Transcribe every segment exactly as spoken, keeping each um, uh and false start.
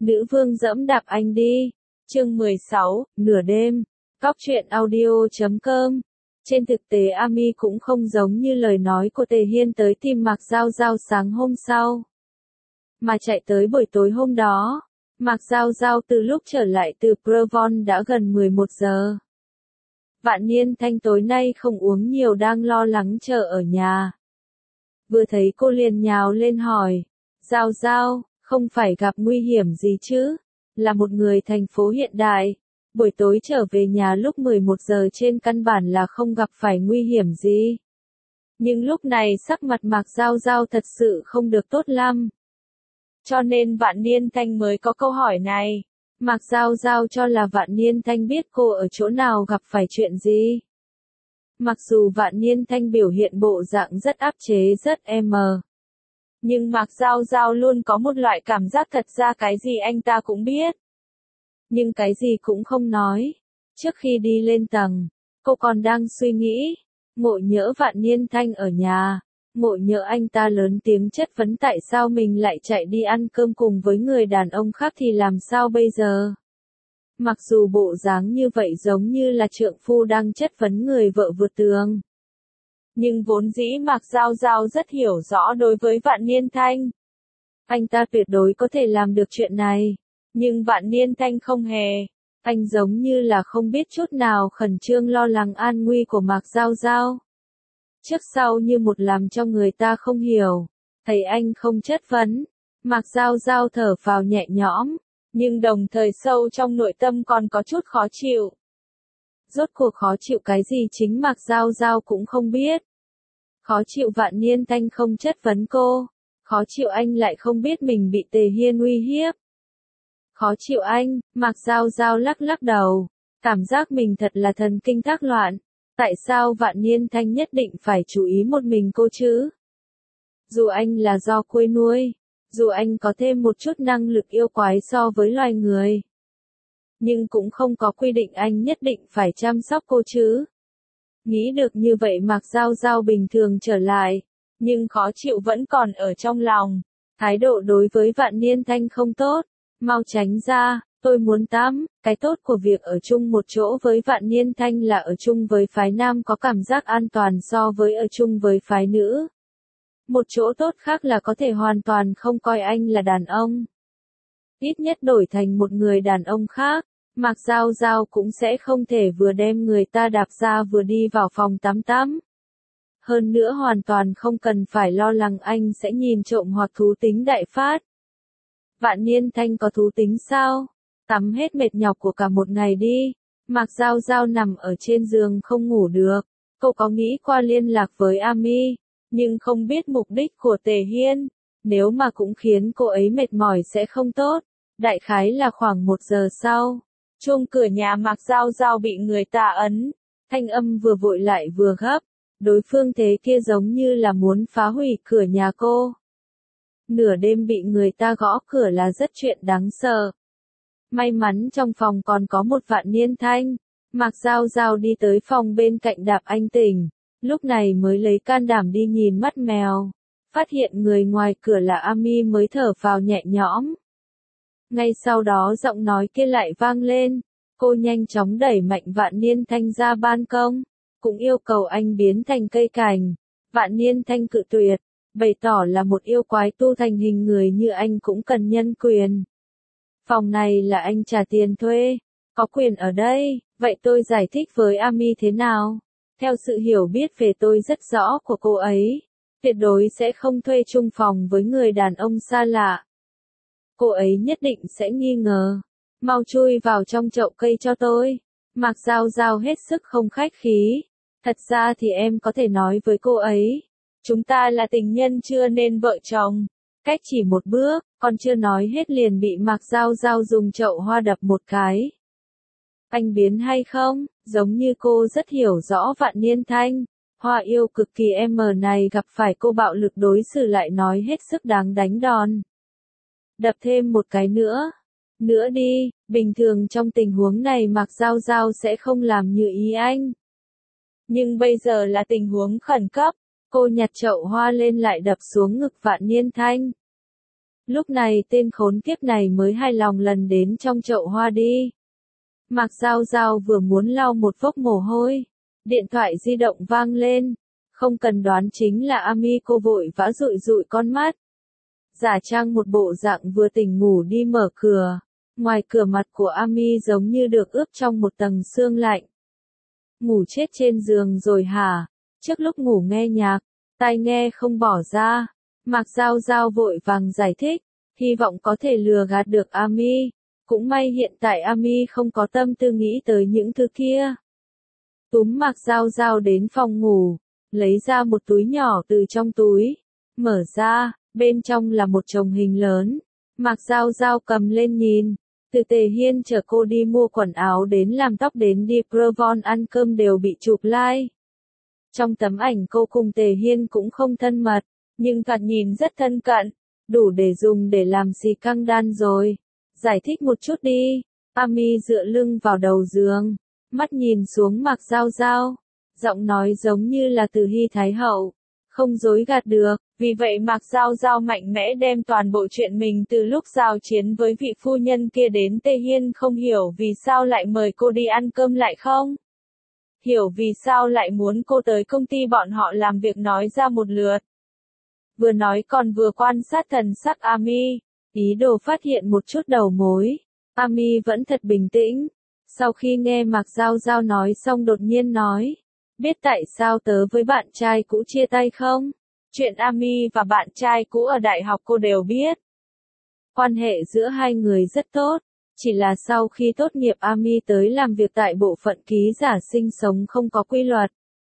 Nữ vương dẫm đạp anh đi. Chương mười sáu, nửa đêm. Góc truyện audio chấm com. Trên thực tế Ami cũng không giống như lời nói của Tề Hiên tới tìm Mạc Giao Giao sáng hôm sau, mà chạy tới buổi tối hôm đó. Mạc Giao Giao từ lúc trở lại từ Provence đã gần mười một giờ. Vạn Niên Thanh tối nay không uống nhiều đang lo lắng chờ ở nhà. Vừa thấy cô liền nhào lên hỏi, Giao Giao, không phải gặp nguy hiểm gì chứ? Là một người thành phố hiện đại, buổi tối trở về nhà lúc mười một giờ trên căn bản là không gặp phải nguy hiểm gì. Nhưng lúc này sắc mặt Mạc Giao Giao thật sự không được tốt lắm. Cho nên Vạn Niên Thanh mới có câu hỏi này. Mạc Giao Giao cho là Vạn Niên Thanh biết cô ở chỗ nào gặp phải chuyện gì. Mặc dù Vạn Niên Thanh biểu hiện bộ dạng rất áp chế rất em. Nhưng Mạc Giao Giao luôn có một loại cảm giác thật ra cái gì anh ta cũng biết. Nhưng cái gì cũng không nói. Trước khi đi lên tầng, cô còn đang suy nghĩ. Ngộ nhỡ Vạn Niên Thanh ở nhà. Ngộ nhỡ anh ta lớn tiếng chất vấn tại sao mình lại chạy đi ăn cơm cùng với người đàn ông khác thì làm sao bây giờ? Mặc dù bộ dáng như vậy giống như là trượng phu đang chất vấn người vợ vượt tường. Nhưng vốn dĩ Mạc Giao Giao rất hiểu rõ đối với Vạn Niên Thanh. Anh ta tuyệt đối có thể làm được chuyện này. Nhưng Vạn Niên Thanh không hề. Anh giống như là không biết chút nào khẩn trương lo lắng an nguy của Mạc Giao Giao. Trước sau như một làm cho người ta không hiểu. Thấy anh không chất vấn. Mạc Giao Giao thở phào nhẹ nhõm. Nhưng đồng thời sâu trong nội tâm còn có chút khó chịu. Rốt cuộc khó chịu cái gì chính Mạc Giao Giao cũng không biết. Khó chịu Vạn Niên Thanh không chất vấn cô. Khó chịu anh lại không biết mình bị Tề Hiên uy hiếp. Khó chịu anh, Mạc Giao Giao lắc lắc đầu. Cảm giác mình thật là thần kinh thác loạn. Tại sao Vạn Niên Thanh nhất định phải chú ý một mình cô chứ? Dù anh là do quê nuôi. Dù anh có thêm một chút năng lực yêu quái so với loài người. Nhưng cũng không có quy định anh nhất định phải chăm sóc cô chứ. Nghĩ được như vậy Mạc Giao Giao bình thường trở lại. Nhưng khó chịu vẫn còn ở trong lòng. Thái độ đối với Vạn Niên Thanh không tốt. Mau tránh ra, tôi muốn tắm. Cái tốt của việc ở chung một chỗ với Vạn Niên Thanh là ở chung với phái nam có cảm giác an toàn so với ở chung với phái nữ. Một chỗ tốt khác là có thể hoàn toàn không coi anh là đàn ông. Ít nhất đổi thành một người đàn ông khác, Mạc Giao Giao cũng sẽ không thể vừa đem người ta đạp ra vừa đi vào phòng tắm tắm. Hơn nữa hoàn toàn không cần phải lo lắng anh sẽ nhìn trộm hoặc thú tính đại phát. Vạn Niên Thanh có thú tính sao? Tắm hết mệt nhọc của cả một ngày đi. Mạc Giao Giao nằm ở trên giường không ngủ được. Cô có nghĩ qua liên lạc với Ami. Nhưng không biết mục đích của Tề Hiên. Nếu mà cũng khiến cô ấy mệt mỏi sẽ không tốt. Đại khái là khoảng một giờ sau. Chuông cửa nhà Mạc Giao Giao bị người ta ấn. Thanh âm vừa vội lại vừa gấp. Đối phương thế kia giống như là muốn phá hủy cửa nhà cô. Nửa đêm bị người ta gõ cửa là rất chuyện đáng sợ. May mắn trong phòng còn có một Vạn Niên Thanh. Mạc Giao Giao đi tới phòng bên cạnh đạp anh tỉnh. Lúc này mới lấy can đảm đi nhìn mắt mèo. Phát hiện người ngoài cửa là Ami mới thở phào nhẹ nhõm. Ngay sau đó giọng nói kia lại vang lên. Cô nhanh chóng đẩy mạnh Vạn Niên Thanh ra ban công. Cũng yêu cầu anh biến thành cây cành. Vạn Niên Thanh cự tuyệt. Bày tỏ là một yêu quái tu thành hình người như anh cũng cần nhân quyền. Phòng này là anh trả tiền thuê. Có quyền ở đây. Vậy tôi giải thích với Ami thế nào? Theo sự hiểu biết về tôi rất rõ của cô ấy, tuyệt đối sẽ không thuê chung phòng với người đàn ông xa lạ. Cô ấy nhất định sẽ nghi ngờ. Mau chui vào trong chậu cây cho tôi. Mạc Giao Giao hết sức không khách khí. Thật ra thì em có thể nói với cô ấy. Chúng ta là tình nhân chưa nên vợ chồng. Cách chỉ một bước, còn chưa nói hết liền bị Mạc Giao Giao dùng chậu hoa đập một cái. Anh biến hay không? Giống như cô rất hiểu rõ Vạn Niên Thanh. Hoa yêu cực kỳ em này gặp phải cô bạo lực đối xử lại nói hết sức đáng đánh đòn. Đập thêm một cái nữa. Nữa đi, bình thường trong tình huống này Mạc Giao Giao sẽ không làm như ý anh. Nhưng bây giờ là tình huống khẩn cấp. Cô nhặt chậu hoa lên lại đập xuống ngực Vạn Niên Thanh. Lúc này tên khốn kiếp này mới hài lòng lần đến trong chậu hoa đi. Mạc Giao Giao vừa muốn lau một vốc mồ hôi. Điện thoại di động vang lên. Không cần đoán chính là Ami, cô vội vã dụi dụi con mắt. Giả trang một bộ dạng vừa tỉnh ngủ đi mở cửa. Ngoài cửa mặt của Ami giống như được ướp trong một tầng sương lạnh. Ngủ chết trên giường rồi hả? Trước lúc ngủ nghe nhạc, tai nghe không bỏ ra. Mạc Giao Giao vội vàng giải thích, hy vọng có thể lừa gạt được Ami. Cũng may hiện tại Ami không có tâm tư nghĩ tới những thứ kia. Túm Mạc Giao Giao đến phòng ngủ, lấy ra một túi nhỏ từ trong túi. Mở ra, bên trong là một chồng hình lớn. Mạc Giao Giao cầm lên nhìn. Từ Tề Hiên chở cô đi mua quần áo đến làm tóc đến đi Provon ăn cơm đều bị chụp like. Trong tấm ảnh cô cùng Tề Hiên cũng không thân mật, nhưng thoạt nhìn rất thân cận, đủ để dùng để làm xì căng đan rồi. Giải thích một chút đi. Ami dựa lưng vào đầu giường, mắt nhìn xuống Mạc Giao Giao, giọng nói giống như là từ Hy Thái Hậu, không dối gạt được. Vì vậy Mạc Giao Giao mạnh mẽ đem toàn bộ chuyện mình từ lúc giao chiến với vị phu nhân kia đến Tề Hiên, không hiểu vì sao lại mời cô đi ăn cơm lại không? Hiểu vì sao lại muốn cô tới công ty bọn họ làm việc nói ra một lượt. Vừa nói còn vừa quan sát thần sắc Ami, ý đồ phát hiện một chút đầu mối. Ami vẫn thật bình tĩnh. Sau khi nghe Mạc Giao Giao nói xong đột nhiên nói, biết tại sao tớ với bạn trai cũ chia tay không? Chuyện Ami và bạn trai cũ ở đại học cô đều biết. Quan hệ giữa hai người rất tốt, chỉ là sau khi tốt nghiệp Ami tới làm việc tại bộ phận ký giả sinh sống không có quy luật.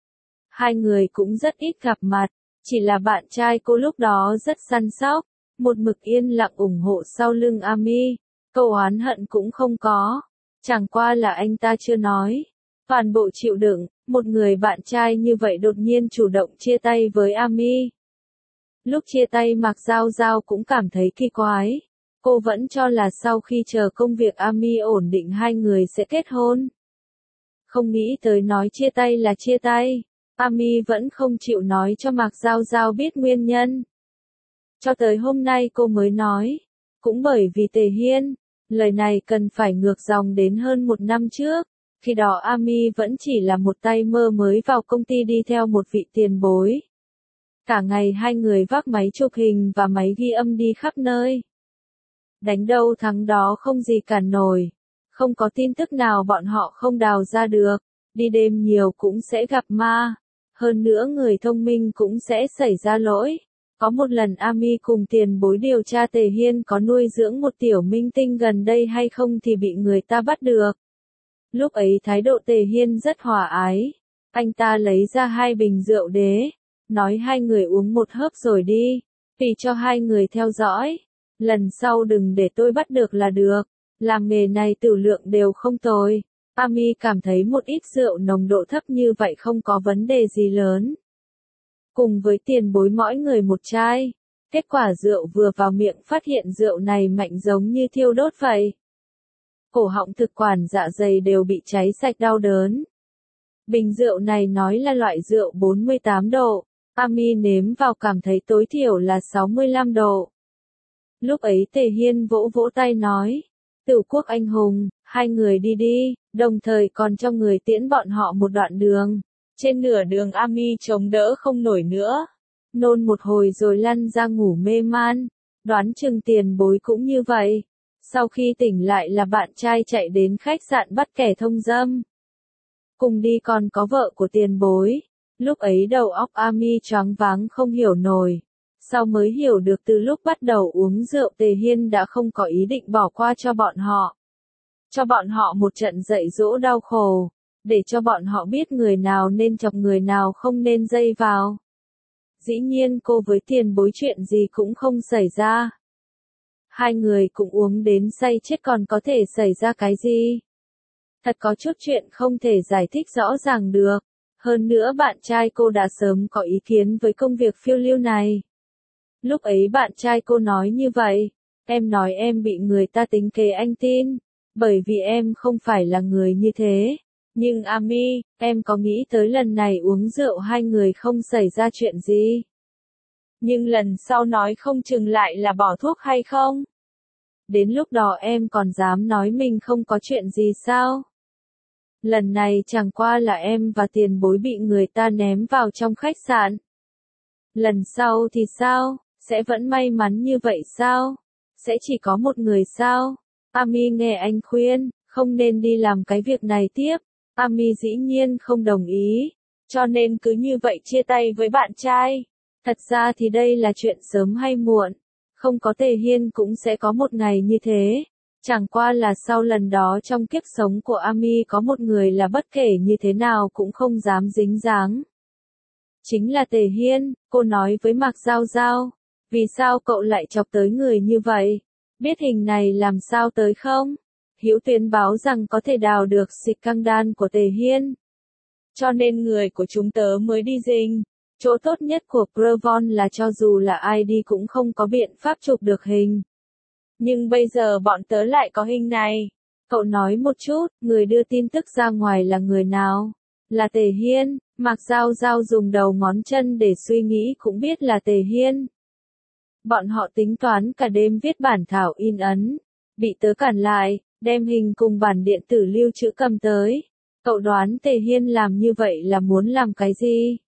Hai người cũng rất ít gặp mặt, chỉ là bạn trai cô lúc đó rất săn sóc, một mực yên lặng ủng hộ sau lưng Ami, câu oán hận cũng không có, chẳng qua là anh ta chưa nói. Toàn bộ chịu đựng, một người bạn trai như vậy đột nhiên chủ động chia tay với Ami. Lúc chia tay Mạc Giao Giao cũng cảm thấy kỳ quái. Cô vẫn cho là sau khi chờ công việc Ami ổn định hai người sẽ kết hôn. Không nghĩ tới nói chia tay là chia tay. Ami vẫn không chịu nói cho Mạc Giao Giao biết nguyên nhân. Cho tới hôm nay cô mới nói. Cũng bởi vì Tề Hiên, lời này cần phải ngược dòng đến hơn một năm trước. Khi đó Ami vẫn chỉ là một tay mơ mới vào công ty đi theo một vị tiền bối. Cả ngày hai người vác máy chụp hình và máy ghi âm đi khắp nơi. Đánh đâu thắng đó không gì cản nổi. Không có tin tức nào bọn họ không đào ra được. Đi đêm nhiều cũng sẽ gặp ma. Hơn nữa người thông minh cũng sẽ xảy ra lỗi. Có một lần Ami cùng tiền bối điều tra Tề Hiên có nuôi dưỡng một tiểu minh tinh gần đây hay không thì bị người ta bắt được. Lúc ấy thái độ Tề Hiên rất hòa ái. Anh ta lấy ra hai bình rượu đế. Nói hai người uống một hớp rồi đi. Vì cho hai người theo dõi. Lần sau đừng để tôi bắt được là được. Làm nghề này tử lượng đều không tồi. Ami cảm thấy một ít rượu nồng độ thấp như vậy không có vấn đề gì lớn. Cùng với tiền bối mỗi người một chai. Kết quả rượu vừa vào miệng phát hiện rượu này mạnh giống như thiêu đốt vậy. Cổ họng thực quản dạ dày đều bị cháy sạch đau đớn. Bình rượu này nói là loại rượu bốn mươi tám độ. Ami nếm vào cảm thấy tối thiểu là sáu mươi lăm độ. Lúc ấy Tề Hiên vỗ vỗ tay nói. Tửu quốc anh hùng, hai người đi đi, đồng thời còn cho người tiễn bọn họ một đoạn đường. Trên nửa đường Ami chống đỡ không nổi nữa. Nôn một hồi rồi lăn ra ngủ mê man. Đoán chừng tiền bối cũng như vậy. Sau khi tỉnh lại là bạn trai chạy đến khách sạn bắt kẻ thông dâm. Cùng đi còn có vợ của tiền bối. Lúc ấy đầu óc Ami choáng váng không hiểu nổi. Sau mới hiểu được từ lúc bắt đầu uống rượu Tề Hiên đã không có ý định bỏ qua cho bọn họ. Cho bọn họ một trận dạy dỗ đau khổ. Để cho bọn họ biết người nào nên chọc người nào không nên dây vào. Dĩ nhiên cô với tiền bối chuyện gì cũng không xảy ra. Hai người cũng uống đến say chết còn có thể xảy ra cái gì. Thật có chút chuyện không thể giải thích rõ ràng được. Hơn nữa bạn trai cô đã sớm có ý kiến với công việc phiêu lưu này. Lúc ấy bạn trai cô nói như vậy. Em nói em bị người ta tính kế anh tin. Bởi vì em không phải là người như thế. Nhưng Ami, em có nghĩ tới lần này uống rượu hai người không xảy ra chuyện gì? Nhưng lần sau nói không chừng lại là bỏ thuốc hay không? Đến lúc đó em còn dám nói mình không có chuyện gì sao? Lần này chẳng qua là em và tiền bối bị người ta ném vào trong khách sạn. Lần sau thì sao? Sẽ vẫn may mắn như vậy sao? Sẽ chỉ có một người sao? Ami nghe anh khuyên, không nên đi làm cái việc này tiếp. Ami dĩ nhiên không đồng ý, cho nên cứ như vậy chia tay với bạn trai. Thật ra thì đây là chuyện sớm hay muộn, không có Tề Hiên cũng sẽ có một ngày như thế. Chẳng qua là sau lần đó trong kiếp sống của Ami có một người là bất kể như thế nào cũng không dám dính dáng. Chính là Tề Hiên, cô nói với Mạc Giao Giao. Vì sao cậu lại chọc tới người như vậy? Biết hình này làm sao tới không? Hữu Tuyến báo rằng có thể đào được xịt căng đan của Tề Hiên. Cho nên người của chúng tớ mới đi rình. Chỗ tốt nhất của Provon là cho dù là ai đi cũng không có biện pháp chụp được hình. Nhưng bây giờ bọn tớ lại có hình này. Cậu nói một chút, người đưa tin tức ra ngoài là người nào? Là Tề Hiên. Mạc Giao Giao dùng đầu ngón chân để suy nghĩ cũng biết là Tề Hiên. Bọn họ tính toán cả đêm viết bản thảo in ấn. Bị tớ cản lại, đem hình cùng bản điện tử lưu trữ cầm tới. Cậu đoán Tề Hiên làm như vậy là muốn làm cái gì?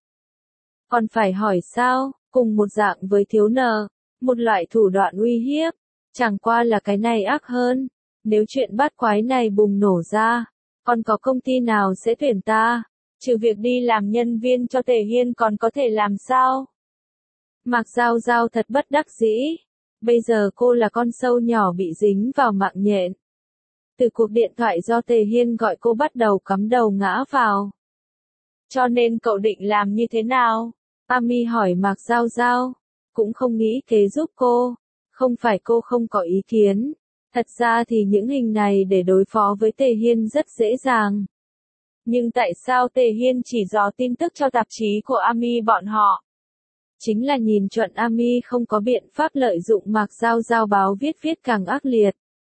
Còn phải hỏi sao, cùng một dạng với thiếu nợ, một loại thủ đoạn uy hiếp. Chẳng qua là cái này ác hơn. Nếu chuyện bát quái này bùng nổ ra, còn có công ty nào sẽ tuyển ta? Trừ việc đi làm nhân viên cho Tề Hiên còn có thể làm sao? Mạc Giao Giao thật bất đắc dĩ. Bây giờ cô là con sâu nhỏ bị dính vào mạng nhện. Từ cuộc điện thoại do Tề Hiên gọi cô bắt đầu cắm đầu ngã vào. Cho nên cậu định làm như thế nào? Ami hỏi Mạc Giao Giao. Cũng không nghĩ kế giúp cô. Không phải cô không có ý kiến. Thật ra thì những hình này để đối phó với Tề Hiên rất dễ dàng. Nhưng tại sao Tề Hiên chỉ dò tin tức cho tạp chí của Ami bọn họ? Chính là nhìn chuẩn Ami không có biện pháp lợi dụng Mạc Giao Giao báo viết viết càng ác liệt.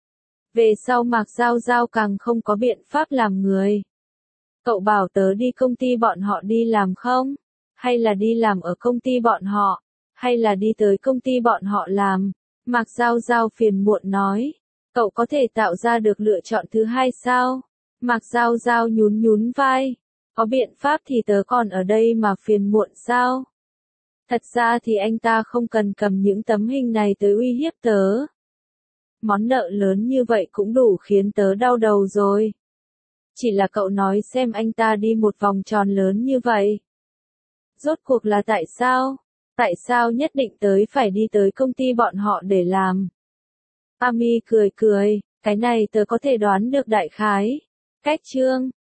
Về sau Mạc Giao Giao càng không có biện pháp làm người. Cậu bảo tớ đi công ty bọn họ đi làm không? Hay là đi làm ở công ty bọn họ? Hay là đi tới công ty bọn họ làm? Mạc Giao Giao phiền muộn nói. Cậu có thể tạo ra được lựa chọn thứ hai sao? Mạc Giao Giao nhún nhún vai. Có biện pháp thì tớ còn ở đây mà phiền muộn sao? Thật ra thì anh ta không cần cầm những tấm hình này tới uy hiếp tớ. Món nợ lớn như vậy cũng đủ khiến tớ đau đầu rồi. Chỉ là cậu nói xem anh ta đi một vòng tròn lớn như vậy. Rốt cuộc là tại sao? Tại sao nhất định tới phải đi tới công ty bọn họ để làm? Ami cười cười, cái này tớ có thể đoán được đại khái. Cách chương